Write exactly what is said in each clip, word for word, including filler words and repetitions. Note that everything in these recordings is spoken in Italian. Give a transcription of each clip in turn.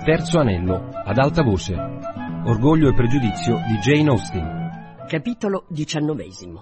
Terzo anello, ad alta voce. Orgoglio e pregiudizio di Jane Austen. Capitolo diciannovesimo.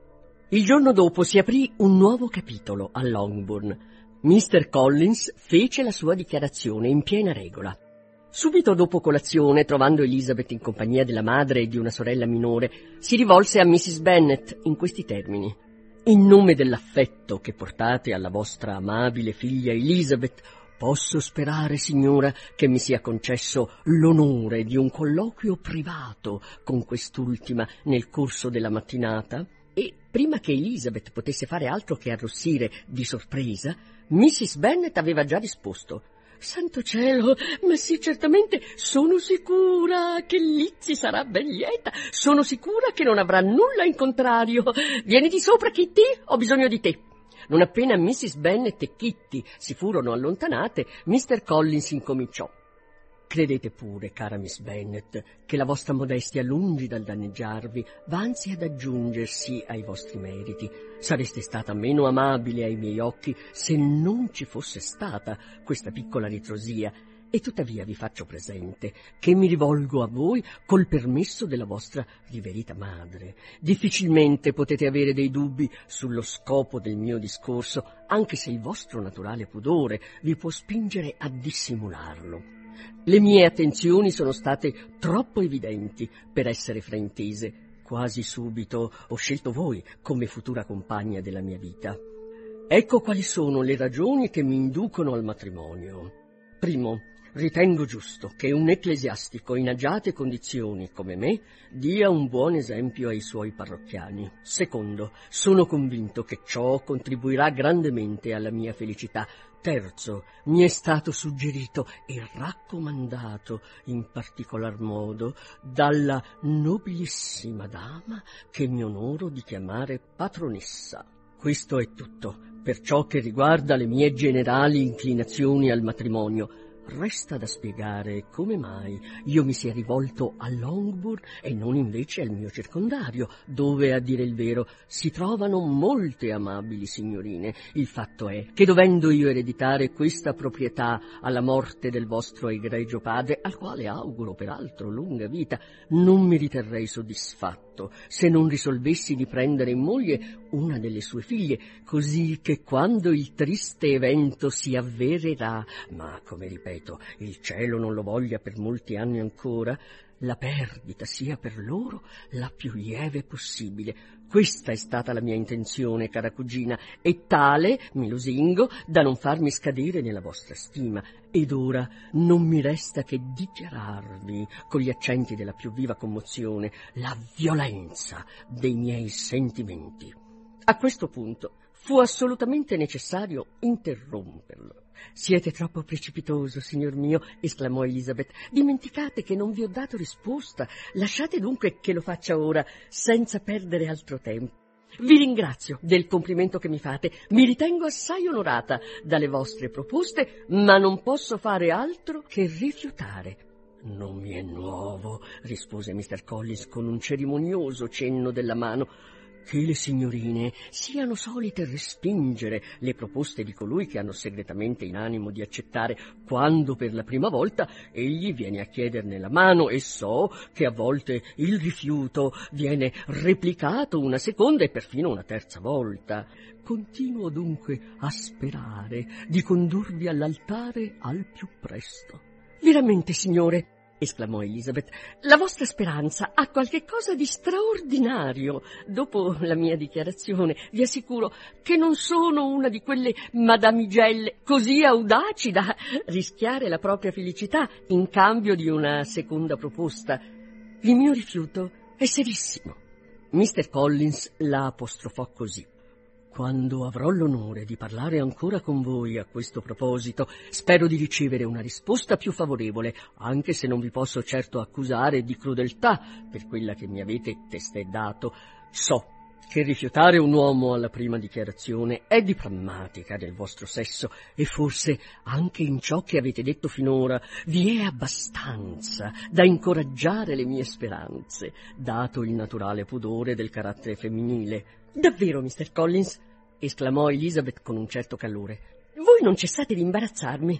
Il giorno dopo si aprì un nuovo capitolo a Longbourn. mister Collins fece la sua dichiarazione in piena regola. Subito dopo colazione, trovando Elizabeth in compagnia della madre e di una sorella minore, si rivolse a missus Bennet in questi termini. In nome dell'affetto che portate alla vostra amabile figlia Elizabeth, posso sperare, signora, che mi sia concesso l'onore di un colloquio privato con quest'ultima nel corso della mattinata? E prima che Elizabeth potesse fare altro che arrossire di sorpresa, missus Bennet aveva già risposto: «Santo cielo, ma sì, certamente sono sicura che Lizzie sarà ben lieta, sono sicura che non avrà nulla in contrario. Vieni di sopra, Kitty, ho bisogno di te». Non appena missus Bennet e Kitty si furono allontanate, mister Collins incominciò: «Credete pure, cara Miss Bennet, che la vostra modestia, lungi dal danneggiarvi, va anzi ad aggiungersi ai vostri meriti. Sareste stata meno amabile ai miei occhi se non ci fosse stata questa piccola ritrosia, e tuttavia vi faccio presente che mi rivolgo a voi col permesso della vostra riverita madre. Difficilmente potete avere dei dubbi sullo scopo del mio discorso, anche se il vostro naturale pudore vi può spingere a dissimularlo. Le mie attenzioni sono state troppo evidenti per essere fraintese. Quasi subito ho scelto voi come futura compagna della mia vita. Ecco quali sono le ragioni che mi inducono al matrimonio. Primo, ritengo giusto che un ecclesiastico in agiate condizioni come me dia un buon esempio ai suoi parrocchiani. Secondo, sono convinto che ciò contribuirà grandemente alla mia felicità. Terzo, mi è stato suggerito e raccomandato in particolar modo dalla nobilissima dama che mi onoro di chiamare patronessa. Questo è tutto per ciò che riguarda le mie generali inclinazioni al matrimonio. Resta da spiegare come mai io mi sia rivolto a Longbourn e non invece al mio circondario, dove, a dire il vero, si trovano molte amabili signorine. Il fatto è che, dovendo io ereditare questa proprietà alla morte del vostro egregio padre, al quale auguro peraltro lunga vita, non mi riterrei soddisfatto se non risolvessi di prendere in moglie una delle sue figlie, così che quando il triste evento si avvererà, ma come ripeto, il cielo non lo voglia per molti anni ancora, la perdita sia per loro la più lieve possibile. Questa è stata la mia intenzione, cara cugina, e tale, mi lusingo, da non farmi scadere nella vostra stima. Ed ora non mi resta che dichiararvi, con gli accenti della più viva commozione, la violenza dei miei sentimenti». A questo punto fu assolutamente necessario interromperlo. «Siete troppo precipitoso, signor mio», esclamò Elizabeth. «Dimenticate che non vi ho dato risposta. Lasciate dunque che lo faccia ora, senza perdere altro tempo. Vi ringrazio del complimento che mi fate. Mi ritengo assai onorata dalle vostre proposte, ma non posso fare altro che rifiutare». «Non mi è nuovo», rispose mister Collins con un cerimonioso cenno della mano, «che le signorine siano solite respingere le proposte di colui che hanno segretamente in animo di accettare, quando per la prima volta egli viene a chiederne la mano, e so che a volte il rifiuto viene replicato una seconda e perfino una terza volta. Continuo dunque a sperare di condurvi all'altare al più presto». «Veramente, signore», esclamò Elizabeth, «la vostra speranza ha qualche cosa di straordinario. Dopo la mia dichiarazione vi assicuro che non sono una di quelle madamigelle così audaci da rischiare la propria felicità in cambio di una seconda proposta. Il mio rifiuto è serissimo». mister Collins la apostrofò così: «Quando avrò l'onore di parlare ancora con voi a questo proposito, spero di ricevere una risposta più favorevole, anche se non vi posso certo accusare di crudeltà per quella che mi avete testé dato. So che rifiutare un uomo alla prima dichiarazione è di prammatica del vostro sesso, e forse anche in ciò che avete detto finora vi è abbastanza da incoraggiare le mie speranze, dato il naturale pudore del carattere femminile». «Davvero, mister Collins», esclamò Elizabeth con un certo calore, «voi non cessate di imbarazzarmi.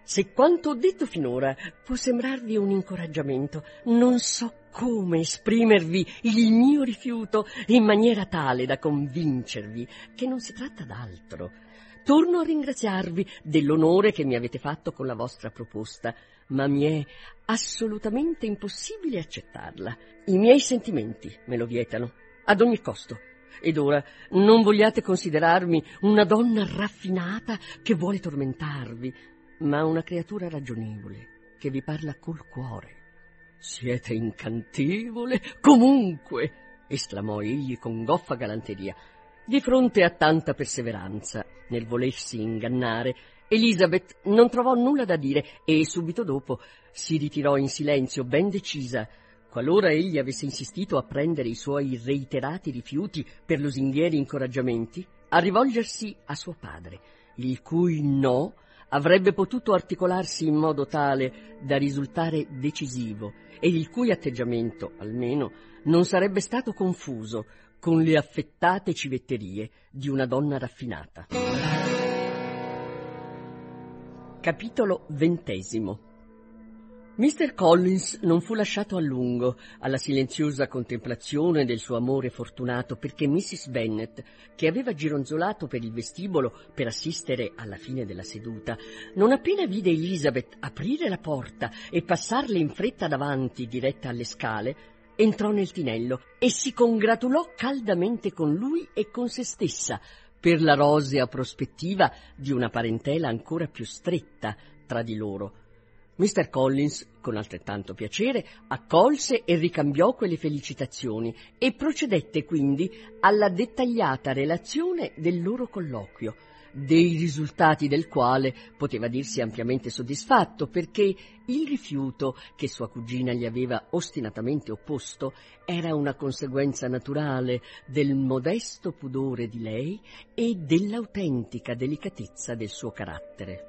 Se quanto ho detto finora può sembrarvi un incoraggiamento, non so come esprimervi il mio rifiuto in maniera tale da convincervi che non si tratta d'altro. Torno a ringraziarvi dell'onore che mi avete fatto con la vostra proposta, ma mi è assolutamente impossibile accettarla. I miei sentimenti me lo vietano, ad ogni costo. Ed ora non vogliate considerarmi una donna raffinata che vuole tormentarvi, ma una creatura ragionevole che vi parla col cuore. Siete incantevole, comunque, esclamò egli con goffa galanteria. Di fronte a tanta perseveranza nel volersi ingannare, Elizabeth non trovò nulla da dire e subito dopo si ritirò in silenzio, ben decisa, qualora egli avesse insistito a prendere i suoi reiterati rifiuti per lusinghieri incoraggiamenti, a rivolgersi a suo padre, il cui no avrebbe potuto articolarsi in modo tale da risultare decisivo e il cui atteggiamento, almeno, non sarebbe stato confuso con le affettate civetterie di una donna raffinata. Capitolo ventesimo. mister Collins non fu lasciato a lungo alla silenziosa contemplazione del suo amore fortunato, perché missis Bennet, che aveva gironzolato per il vestibolo per assistere alla fine della seduta, non appena vide Elizabeth aprire la porta e passarle in fretta davanti diretta alle scale, entrò nel tinello e si congratulò caldamente con lui e con se stessa per la rosea prospettiva di una parentela ancora più stretta tra di loro. mister Collins, con altrettanto piacere, accolse e ricambiò quelle felicitazioni e procedette quindi alla dettagliata relazione del loro colloquio, dei risultati del quale poteva dirsi ampiamente soddisfatto, perché il rifiuto che sua cugina gli aveva ostinatamente opposto era una conseguenza naturale del modesto pudore di lei e dell'autentica delicatezza del suo carattere.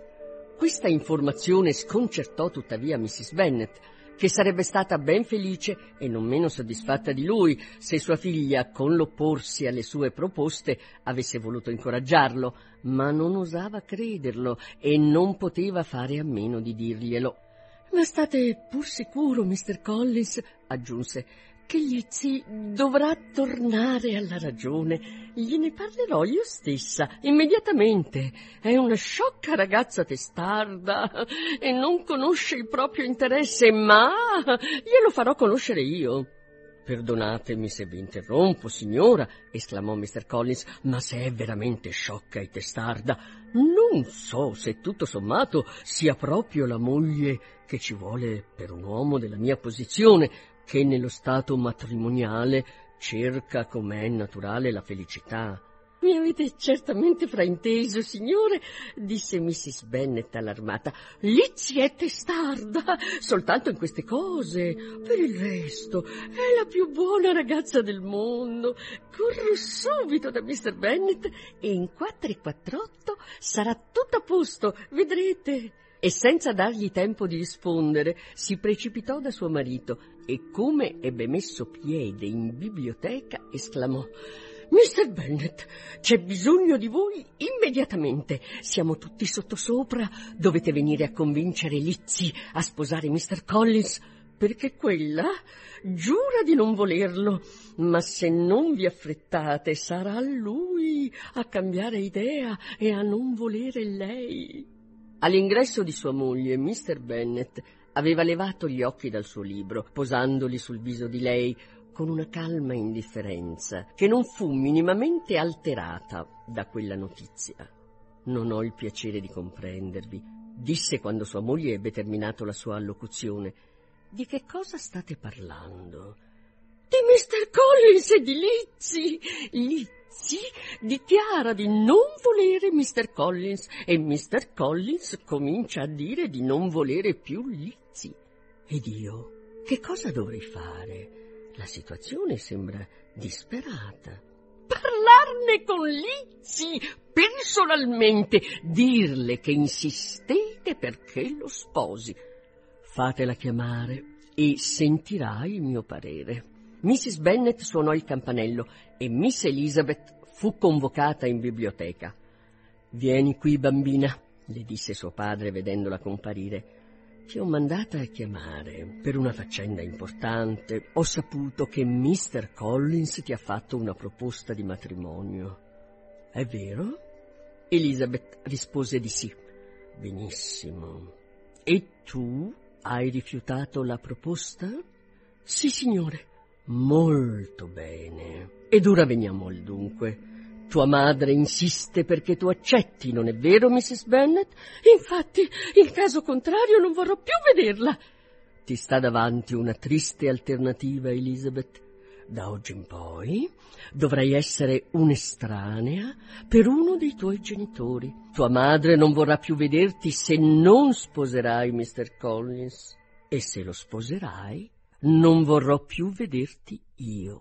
Questa informazione sconcertò tuttavia missis Bennet, che sarebbe stata ben felice e non meno soddisfatta di lui se sua figlia, con l'opporsi alle sue proposte, avesse voluto incoraggiarlo, ma non osava crederlo e non poteva fare a meno di dirglielo. «Ma state pur sicuro, mister Collins», aggiunse, «che Lizzie dovrà tornare alla ragione. Gliene parlerò io stessa, immediatamente. È una sciocca ragazza testarda e non conosce il proprio interesse, ma glielo farò conoscere io». «Perdonatemi se vi interrompo, signora», esclamò mister Collins, «ma se è veramente sciocca e testarda, non so se tutto sommato sia proprio la moglie che ci vuole per un uomo della mia posizione, che nello stato matrimoniale cerca, com'è naturale, la felicità». «Mi avete certamente frainteso, signore», disse missis Bennet allarmata. «Lizzie è testarda soltanto in queste cose. Per il resto è la più buona ragazza del mondo. Corro subito da mister Bennet e in quattro e quattr'otto sarà tutto a posto, vedrete». E senza dargli tempo di rispondere si precipitò da suo marito e, come ebbe messo piede in biblioteca, esclamò: «mister Bennet, c'è bisogno di voi immediatamente. Siamo tutti sottosopra. Dovete venire a convincere Lizzie a sposare mister Collins, perché quella giura di non volerlo. Ma se non vi affrettate, sarà lui a cambiare idea e a non volere lei». All'ingresso di sua moglie, mister Bennet aveva levato gli occhi dal suo libro, posandoli sul viso di lei con una calma indifferenza che non fu minimamente alterata da quella notizia. «Non ho il piacere di comprendervi», disse quando sua moglie ebbe terminato la sua allocuzione. «Di che cosa state parlando?» «Di mister Collins e di Lizzie. Lizzie dichiara di non volere mister Collins e mister Collins comincia a dire di non volere più Lizzie. Ed io che cosa dovrei fare? La situazione sembra disperata». «Parlarne con Lizzie personalmente, dirle che insistete perché lo sposi». «Fatela chiamare e sentirà il mio parere». missis Bennet suonò il campanello e miss Elizabeth fu convocata in biblioteca. «Vieni qui, bambina», le disse suo padre vedendola comparire. Ti ho mandata a chiamare per una faccenda importante. Ho saputo che mister Collins ti ha fatto una proposta di matrimonio. È vero? Elizabeth rispose di sì. Benissimo. E tu hai rifiutato la proposta? Sì, signore. Molto bene. Ed ora veniamo al dunque. Tua madre insiste perché tu accetti, non è vero, missus Bennet? Infatti, in caso contrario non vorrò più vederla. Ti sta davanti una triste alternativa, Elizabeth. Da oggi in poi dovrai essere un'estranea per uno dei tuoi genitori. Tua madre non vorrà più vederti se non sposerai mister Collins. E se lo sposerai, non vorrò più vederti io.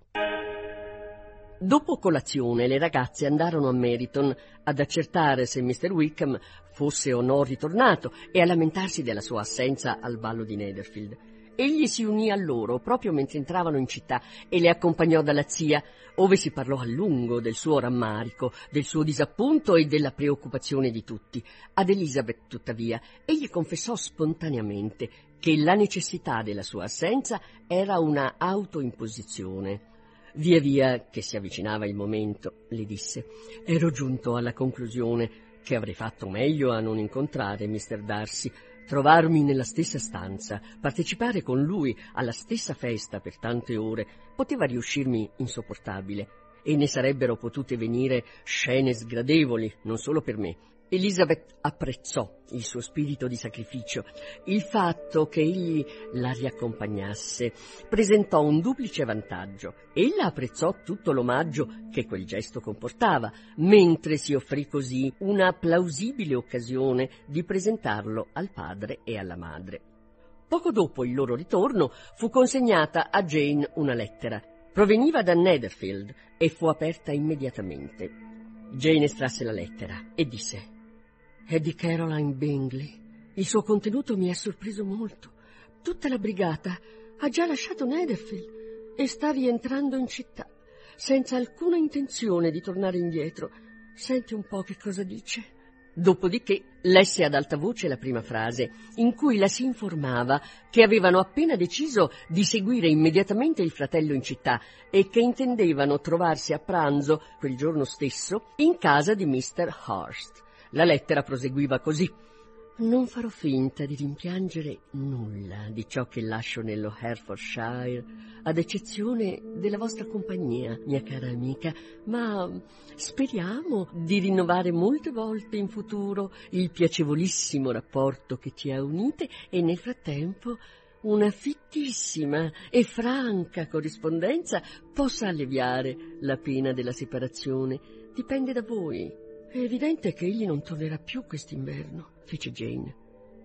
Dopo colazione le ragazze andarono a Meryton ad accertare se mister Wickham fosse o no ritornato e a lamentarsi della sua assenza al ballo di Netherfield. Egli si unì a loro proprio mentre entravano in città e le accompagnò dalla zia, ove si parlò a lungo del suo rammarico, del suo disappunto e della preoccupazione di tutti. Ad Elizabeth, tuttavia, egli confessò spontaneamente che la necessità della sua assenza era una autoimposizione. Via via che si avvicinava il momento, le disse, ero giunto alla conclusione che avrei fatto meglio a non incontrare mister Darcy, trovarmi nella stessa stanza, partecipare con lui alla stessa festa per tante ore, poteva riuscirmi insopportabile, e ne sarebbero potute venire scene sgradevoli, non solo per me. Elizabeth apprezzò il suo spirito di sacrificio. Il fatto che egli la riaccompagnasse presentò un duplice vantaggio. Ella apprezzò tutto l'omaggio che quel gesto comportava, mentre si offrì così una plausibile occasione di presentarlo al padre e alla madre. Poco dopo il loro ritorno fu consegnata a Jane una lettera. Proveniva da Netherfield e fu aperta immediatamente. Jane estrasse la lettera e disse: «È di Caroline Bingley. Il suo contenuto mi ha sorpreso molto. Tutta la brigata ha già lasciato Netherfield e sta rientrando in città, senza alcuna intenzione di tornare indietro. Senti un po' che cosa dice». Dopodiché lesse ad alta voce la prima frase, in cui la si informava che avevano appena deciso di seguire immediatamente il fratello in città e che intendevano trovarsi a pranzo quel giorno stesso in casa di mister Hurst. La lettera proseguiva così: «Non farò finta di rimpiangere nulla di ciò che lascio nello Hertfordshire, ad eccezione della vostra compagnia, mia cara amica, ma speriamo di rinnovare molte volte in futuro il piacevolissimo rapporto che ci ha unite e nel frattempo una fittissima e franca corrispondenza possa alleviare la pena della separazione. Dipende da voi. È evidente che egli non tornerà più quest'inverno», fece Jane.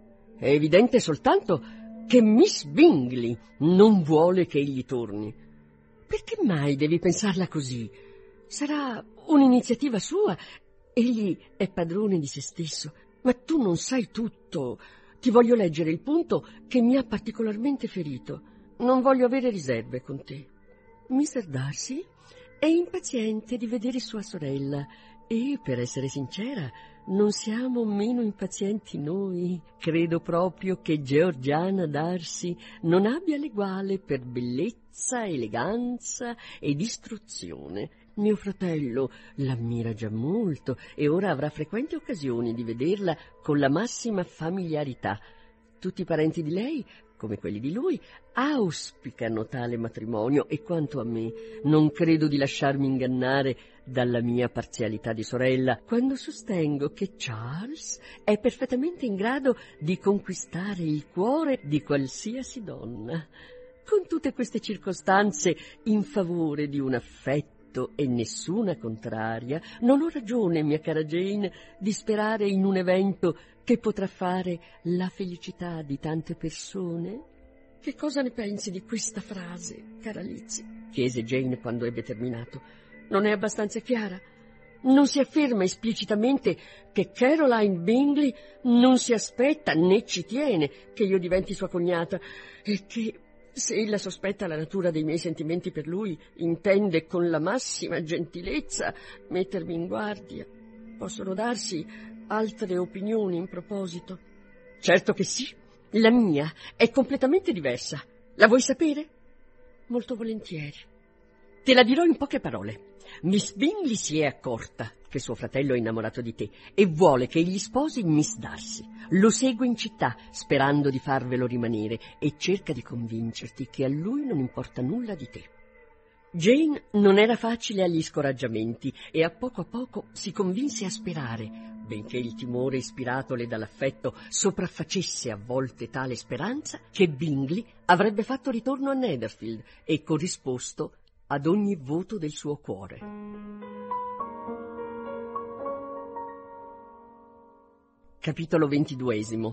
«È evidente soltanto che Miss Bingley non vuole che egli torni». «Perché mai devi pensarla così? Sarà un'iniziativa sua. Egli è padrone di se stesso. Ma tu non sai tutto. Ti voglio leggere il punto che mi ha particolarmente ferito. Non voglio avere riserve con te. mister Darcy è impaziente di vedere sua sorella e, per essere sincera, non siamo meno impazienti noi. Credo proprio che Georgiana Darcy non abbia l'eguale per bellezza, eleganza ed istruzione. Mio fratello l'ammira già molto e ora avrà frequenti occasioni di vederla con la massima familiarità. Tutti i parenti di lei, come quelli di lui, auspicano tale matrimonio e, quanto a me, non credo di lasciarmi ingannare dalla mia parzialità di sorella quando sostengo che Charles è perfettamente in grado di conquistare il cuore di qualsiasi donna. Con tutte queste circostanze in favore di un affetto e nessuna contraria, non ho ragione, mia cara Jane, di sperare in un evento che potrà fare la felicità di tante persone? Che cosa ne pensi di questa frase, cara Lizzie? Chiese Jane quando ebbe terminato. Non è abbastanza chiara? Non si afferma esplicitamente che Caroline Bingley non si aspetta né ci tiene che io diventi sua cognata e che, se ella sospetta la natura dei miei sentimenti per lui, intende con la massima gentilezza mettermi in guardia. Possono darsi altre opinioni in proposito? Certo che sì. La mia è completamente diversa. La vuoi sapere? Molto volentieri. Te la dirò in poche parole. Miss Bingley si è accorta che suo fratello è innamorato di te e vuole che egli sposi Miss Darcy. Lo segue in città sperando di farvelo rimanere e cerca di convincerti che a lui non importa nulla di te. Jane non era facile agli scoraggiamenti e a poco a poco si convinse a sperare, benché il timore ispiratole dall'affetto sopraffacesse a volte tale speranza, che Bingley avrebbe fatto ritorno a Netherfield e corrisposto ad ogni voto del suo cuore. Capitolo ventiduesimo.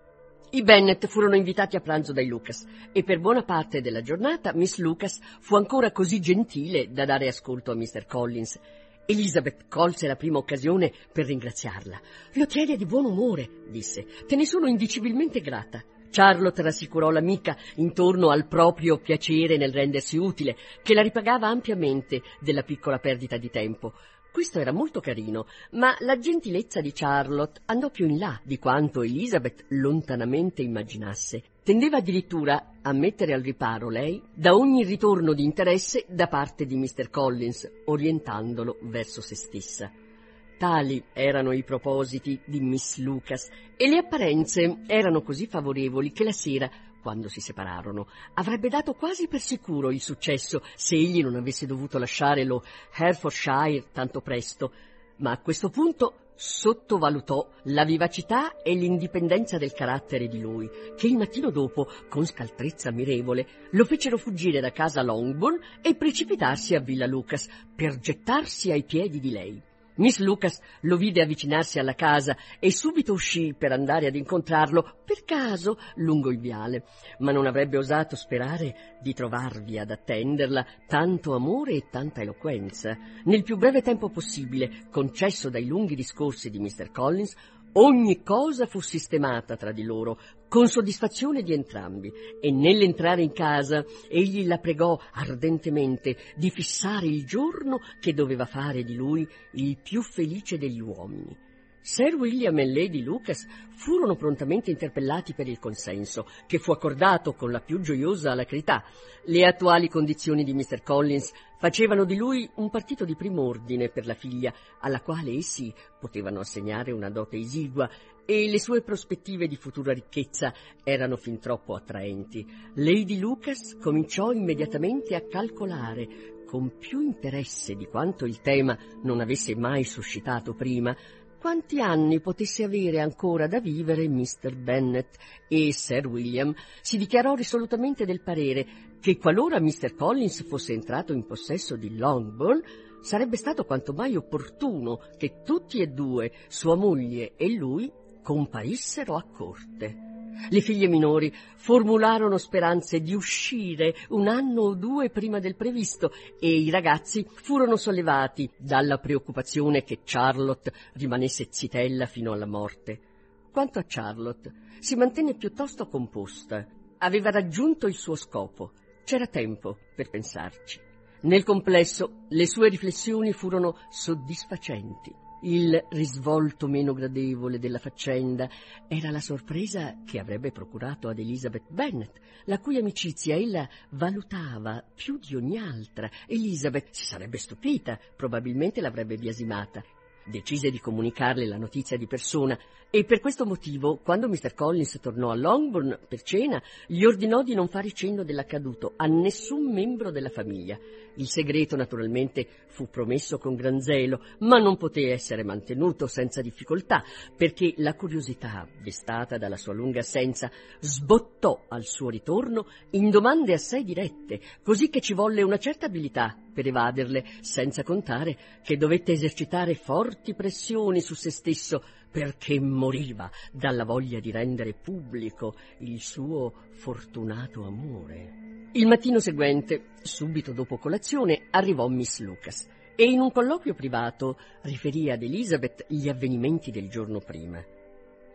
I Bennet furono invitati a pranzo dai Lucas e per buona parte della giornata Miss Lucas fu ancora così gentile da dare ascolto a mister Collins. Elizabeth colse la prima occasione per ringraziarla. «Lo tieni di buon umore», disse. «Te ne sono indicibilmente grata». Charlotte rassicurò l'amica intorno al proprio piacere nel rendersi utile, che la ripagava ampiamente della piccola perdita di tempo. Questo era molto carino, ma la gentilezza di Charlotte andò più in là di quanto Elizabeth lontanamente immaginasse. Tendeva addirittura a mettere al riparo lei da ogni ritorno di interesse da parte di mister Collins, orientandolo verso se stessa. Tali erano i propositi di Miss Lucas e le apparenze erano così favorevoli che la sera, quando si separarono, avrebbe dato quasi per sicuro il successo se egli non avesse dovuto lasciare lo Hertfordshire tanto presto, ma a questo punto sottovalutò la vivacità e l'indipendenza del carattere di lui, che il mattino dopo, con scaltrezza ammirevole, lo fecero fuggire da casa Longbourn e precipitarsi a Villa Lucas per gettarsi ai piedi di lei. Miss Lucas lo vide avvicinarsi alla casa e subito uscì per andare ad incontrarlo per caso lungo il viale, ma non avrebbe osato sperare di trovarvi ad attenderla tanto amore e tanta eloquenza. Nel più breve tempo possibile, concesso dai lunghi discorsi di mister Collins, ogni cosa fu sistemata tra di loro, con soddisfazione di entrambi, e nell'entrare in casa egli la pregò ardentemente di fissare il giorno che doveva fare di lui il più felice degli uomini. Sir William e Lady Lucas furono prontamente interpellati per il consenso, che fu accordato con la più gioiosa alacrità. Le attuali condizioni di mister Collins facevano di lui un partito di prim'ordine per la figlia, alla quale essi potevano assegnare una dote esigua, e le sue prospettive di futura ricchezza erano fin troppo attraenti. Lady Lucas cominciò immediatamente a calcolare, con più interesse di quanto il tema non avesse mai suscitato prima, quanti anni potesse avere ancora da vivere mister Bennet, e Sir William si dichiarò risolutamente del parere che qualora mister Collins fosse entrato in possesso di Longbourn, sarebbe stato quanto mai opportuno che tutti e due, sua moglie e lui, comparissero a corte. Le figlie minori formularono speranze di uscire un anno o due prima del previsto e i ragazzi furono sollevati dalla preoccupazione che Charlotte rimanesse zitella fino alla morte. Quanto a Charlotte, si mantenne piuttosto composta. Aveva raggiunto il suo scopo. C'era tempo per pensarci. Nel complesso, le sue riflessioni furono soddisfacenti. Il risvolto meno gradevole della faccenda era la sorpresa che avrebbe procurato ad Elizabeth Bennet, la cui amicizia ella valutava più di ogni altra. Elizabeth si sarebbe stupita, probabilmente l'avrebbe biasimata. Decise di comunicarle la notizia di persona e per questo motivo, quando mister Collins tornò a Longbourn per cena, gli ordinò di non fare cenno dell'accaduto a nessun membro della famiglia. Il segreto, naturalmente, fu promesso con gran zelo, ma non poté essere mantenuto senza difficoltà, perché la curiosità, destata dalla sua lunga assenza, sbottò al suo ritorno in domande assai dirette, così che ci volle una certa abilità per evaderle, senza contare che dovette esercitare forti pressioni su se stesso, perché moriva dalla voglia di rendere pubblico il suo fortunato amore. Il mattino seguente, subito dopo colazione, arrivò Miss Lucas e in un colloquio privato riferì ad Elizabeth gli avvenimenti del giorno prima.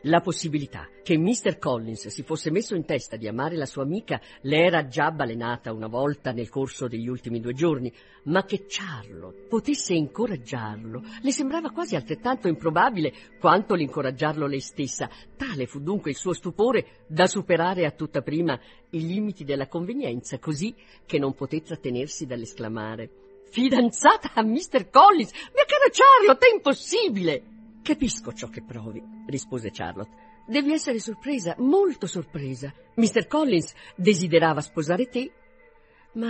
La possibilità che mister Collins si fosse messo in testa di amare la sua amica le era già balenata una volta nel corso degli ultimi due giorni, ma che Charlotte potesse incoraggiarlo le sembrava quasi altrettanto improbabile quanto l'incoraggiarlo lei stessa. Tale fu dunque il suo stupore da superare a tutta prima i limiti della convenienza, così che non poté trattenersi dall'esclamare: «Fidanzata a mister Collins? Mia cara Charlotte, è impossibile!» «Capisco ciò che provi», rispose Charlotte. «Devi essere sorpresa, molto sorpresa. mister Collins desiderava sposare te, ma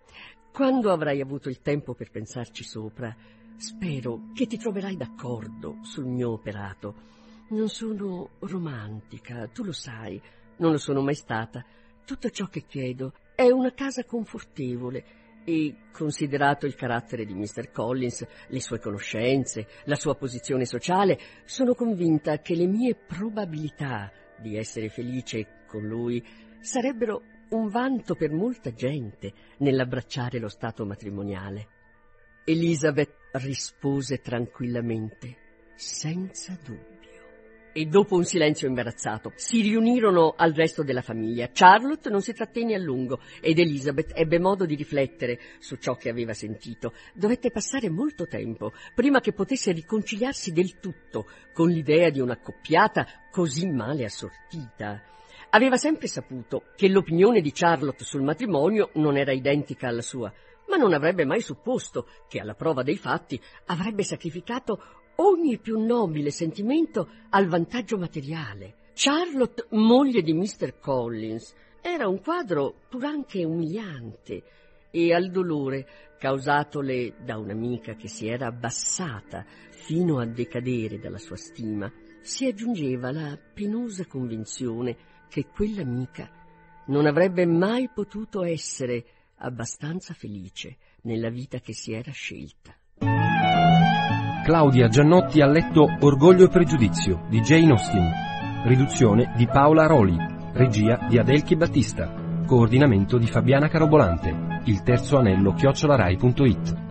quando avrai avuto il tempo per pensarci sopra, spero che ti troverai d'accordo sul mio operato. Non sono romantica, tu lo sai, non lo sono mai stata. Tutto ciò che chiedo è una casa confortevole e, considerato il carattere di mister Collins, le sue conoscenze, la sua posizione sociale, sono convinta che le mie probabilità di essere felice con lui sarebbero un vanto per molta gente nell'abbracciare lo stato matrimoniale». Elizabeth rispose tranquillamente: «Senza dubbio». E dopo un silenzio imbarazzato si riunirono al resto della famiglia. Charlotte non si trattenne a lungo ed Elizabeth ebbe modo di riflettere su ciò che aveva sentito. Dovette passare molto tempo prima che potesse riconciliarsi del tutto con l'idea di un'accoppiata così male assortita. Aveva sempre saputo che l'opinione di Charlotte sul matrimonio non era identica alla sua, ma non avrebbe mai supposto che, alla prova dei fatti, avrebbe sacrificato ogni più nobile sentimento al vantaggio materiale. Charlotte, moglie di mister Collins, era un quadro pur anche umiliante, e al dolore causatole da un'amica che si era abbassata fino a decadere dalla sua stima si aggiungeva la penosa convinzione che quell'amica non avrebbe mai potuto essere abbastanza felice nella vita che si era scelta. Claudia Giannotti ha letto Orgoglio e pregiudizio di Jane Austen, riduzione di Paola Roli, regia di Adelchi Battista, coordinamento di Fabiana Carobolante, il terzo anello chiocciolarai punto it.